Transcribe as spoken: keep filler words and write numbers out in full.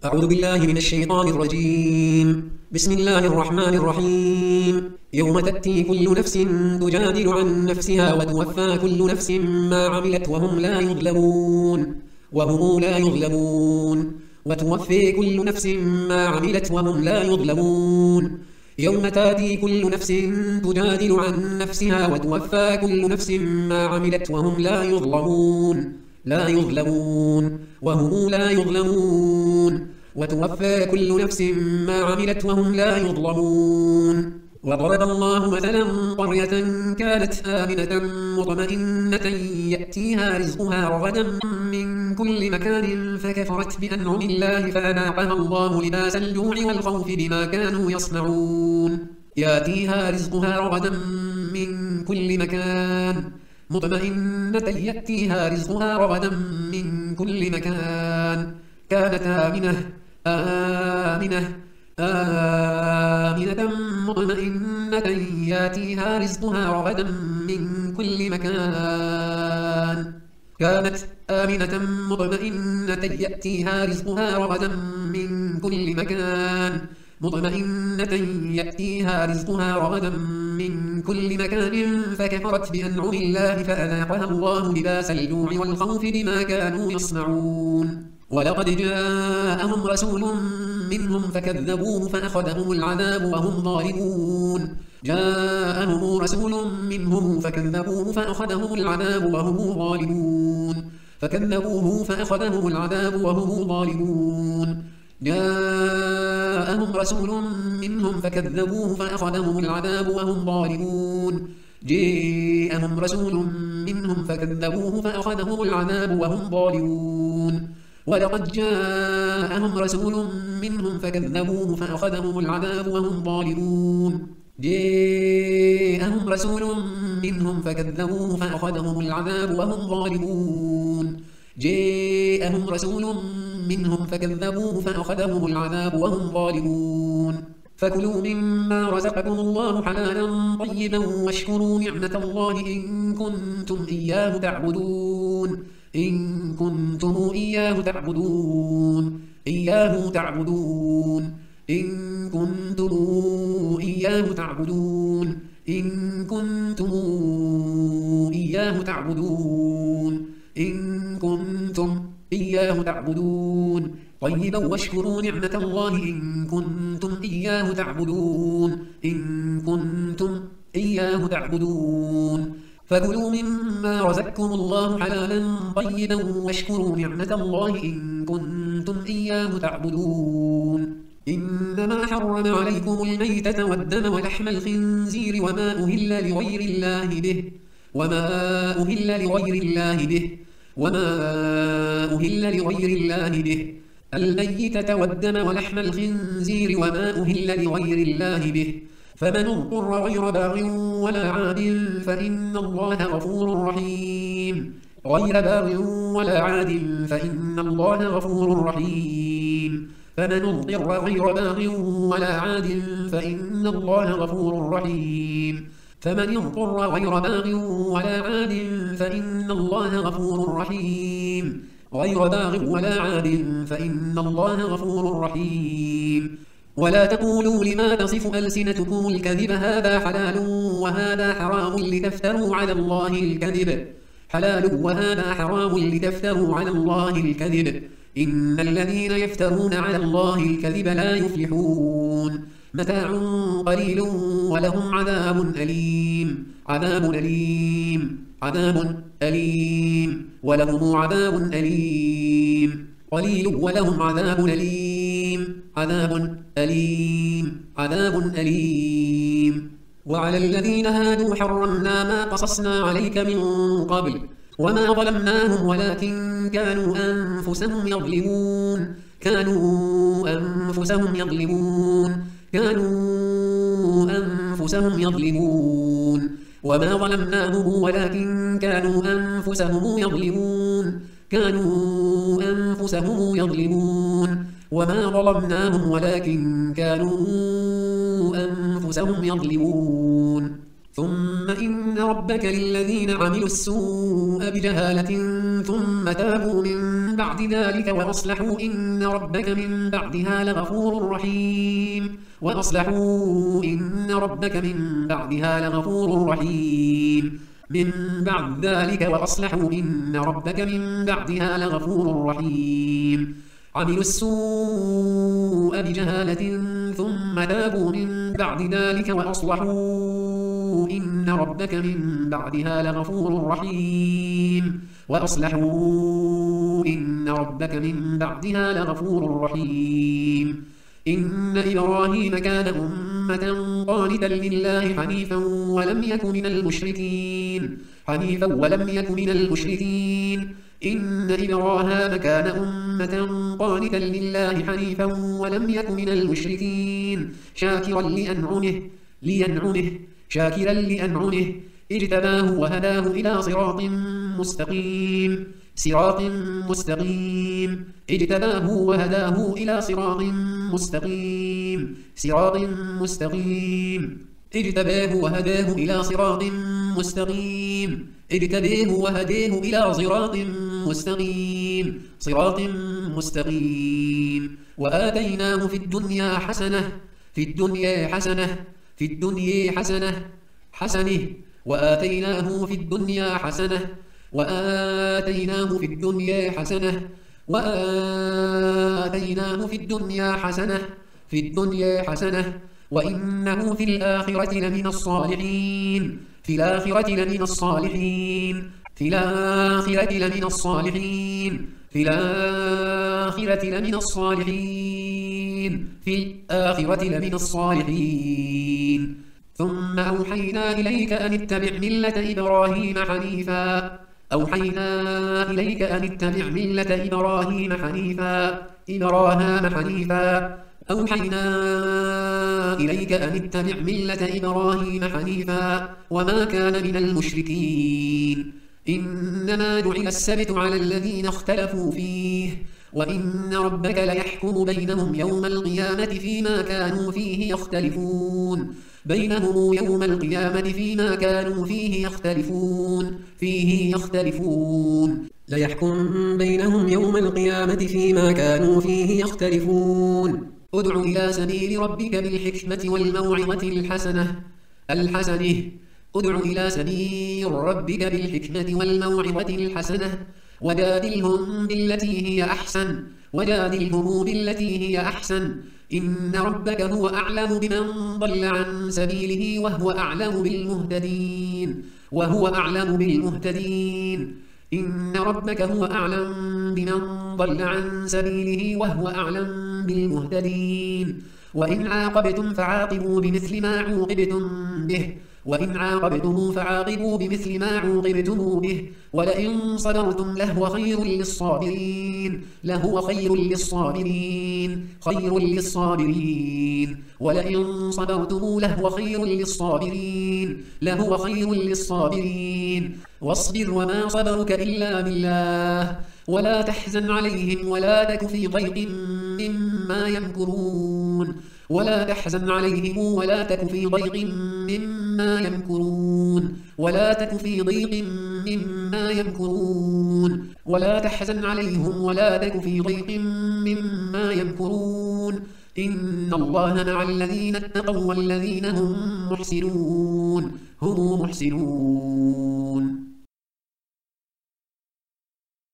أعوذ بالله من الشيطان الرجيم. بسم الله الرحمن الرحيم. يوم تأتي كل نفس تجادل عن نفسها وتوفى كل نفس ما عملت وهم لا يظلمون وهم لا يظلمون وتوفي كل نفس ما عملت وهم لا يظلمون. يوم تأتي كل نفس تجادل عن نفسها وتوفى كل نفس ما عملت وهم لا يظلمون لا يظلمون وهم لا يظلمون وتوفى كل نفس ما عملت وهم لا يظلمون. وضرب الله مثلا قرية كانت آمنة مطمئنة يأتيها رزقها رغدا من كل مكان فكفرت بأنعم الله فأذاقها الله لباس الجوع والخوف بما كانوا يصنعون. يأتيها رزقها رغدا من كل مكان مطمئنة يأتيها رزقها رغدا من كل مكان كانت آمنة آمنة آمنة مطمئنة يأتيها رزقها رغدا من كل مكان كانت آمنة مطمئنة يأتيها رزقها رغدا من كل مكان مطمئنة يأتيها رزقها رغدا من كل مكان فكفرت بأنعم الله فأذاقها الله لباس الجوع والخوف بما كانوا يصنعون. ولقد جاءهم رسول منهم فكذبوه فأخذهم العذاب وهم ظالمون. جاءهم رسول منهم فكذبوه فأخذهم العذاب وهم ظالمون فكذبوه فأخذهم العذاب وهم ظالمون. جاءهم رسول منهم فكذبوه فأخذهم العذاب وهم ظالمون. جاءهم رسول منهم فكذبوه فأخذهم العذاب وهم ظالمون. ولقد جاءهم رسول منهم فكذبوه فأخذهم العذاب وهم ظالمون. جاءهم رسول منهم فكذبوه فأخذهم العذاب وهم ظالمون. جاءهم رسول منهم فكذبوه فأخذهم العذاب وهم ظالمون. فكلوا مما رزقكم الله حلالا طيبا واشكروا نعمة الله إن كنتم إياه تعبدون إن كنتم إياه تعبدون إياه تعبدون إن كنتم إياه تعبدون إن كنتم إياه تعبدون إن كنتم إياه تعبدون طيبا واشكروا نعمة الله إن كنتم إياه تعبدون إن كنتم إياه تعبدون. فكلوا مما رزقكم الله حلالا طيبا واشكروا نعمة الله إن كنتم إياه تعبدون. إنما حرم عليكم الميتة والدم ولحم الخنزير وما أهل لغير الله به وما أهل لغير الله به وما أهل لغير الله به الميتة والدم ولحم الخنزير وما أهل لغير الله به فمن اضطر غير باغ ولا عاد فإن الله غفور رحيم غير باغ ولا عاد فإن الله غفور رحيم فمن اضطر غير باغ ولا عاد فإن الله غفور رحيم فمن اضطر غير باغ ولا عاد فإن الله غفور رحيم غير باغ ولا عاد فإن الله غفور رحيم. ولا تقولوا لما تصف ألسنتكم الكذب هذا حلال وهذا حرام لتفتروا على الله الكذب حلال وهذا حرام لتفتروا على الله الكذب إن الذين يفترون على الله الكذب لا يفلحون. متاع قليل ولهم عذاب أليم عذاب أليم عذاب أليم ولهم عذاب أليم قليل ولهم عذاب أليم عذاب أليم عذاب أليم. وعلى الذين هادوا حرمنا ما قصصنا عليك من قبل وما ظلمناهم ولكن كانوا أنفسهم يظلمون كانوا أنفسهم يظلمون كانوا أنفسهم يظلمون وما ظلمناهم ولكن كانوا أنفسهم يظلمون كانوا أنفسهم يظلمون وما ظلمناهم ولكن كانوا أنفسهم يظلمون. ثم إن ربك للذين عملوا السوء بجهالة ثم تابوا من بعد ذلك وأصلحوا إن ربك من بعدها لغفور رحيم وأصلحوا إن ربك من بعدها لغفور رحيم من بعد ذلك وأصلحوا إن ربك من بعدها لغفور رحيم عملوا السوء بجهالة ثم تابوا من بعد ذلك وأصلحوا إن ربك من بعدها لغفور رحيم وأصلحوا إن ربك من بعدها لغفور رحيم إن إبراهيم كان أمة قانتا لله حنيفا ولم يك من المشركين حنيفا ولم يك من المشركين إن إبراهيم كان أمة قانتا لله حنيفا ولم يك من المشركين شاكرا لأنعمه لينعمه شاكرا لأنعمه اجتباه وهداه إلى صراط مستقيم صراط مستقيم اجتباه وهداه إلى صراط مستقيم صراط مستقيم اجتباه وهداه إلى صراط مستقيم اجتباه وهداه إلى صراط مستقيم صراط مستقيم وآتيناه في الدنيا حسنة في الدنيا حسنة في الدنيا حسنة حسنه وآتيناه في الدنيا حسنة وآتيناه في الدنيا حسنة وآتيناه في الدنيا حسنة في الدنيا حسنة وإنه في الآخرة لمن الصالحين في الآخرة لمن الصالحين في الآخرة لمن الصالحين في الآخرة لمن الصالحين في الآخرة لمن الصالحين ثم أوحينا إليك أن اتبع ملة إبراهيم حنيفا أوحينا إليك أن اتبع ملة إبراهيم حنيفا إبراهيم حنيفا أوحينا إليك أن اتبع ملة إبراهيم حنيفا وما كان من المشركين إنما جعل السبت على الذين اختلفوا فيه وإن ربك ليحكم بينهم يوم القيامة فيما كانوا فيه يختلفون بينهم يوم القيامة فيما كانوا فيه يختلفون فيه يختلفون ليحكم بينهم يوم القيامة فيما كانوا فيه يختلفون ادع إلى سبيل ربك بالحكمة والموعظة الحسنة الحسنة ادع إلى سبيل ربك بالحكمة والموعظة الحسنة وجادلهم بالتي هي أحسن وجادلهم بالتي هي أحسن إن ربك هو أعلم بمن ضل عن سبيله وهو أعلم بالمهتدين وهو أعلم بالمهتدين إن ربك هو أعلم بمن ضل عن سبيله وهو أعلم بالمهتدين وإن عاقبتم فعاقبوا بمثل ما عوقبتم به وإن عاقبتم فعاقبوا بمثل ما عوقبتم به ولئن صبرتم لهو خير للصابرين لهو خير للصابرين خير للصابرين ولئن صبرتم لهو خير للصابرين لهو خير للصابرين واصبر وما صبرك إلا بالله ولا تحزن عليهم ولا تك في ضيق مما يمكرون ولا تحزن عليهم ولا تك في ضيق مما يمكرون ولا تك في ضيق مما يمكرون ولا تحزن عليهم ولا تك في ضيق مما يمكرون إن الله مع الذين اتقوا والذين هم محسنون هم محسنون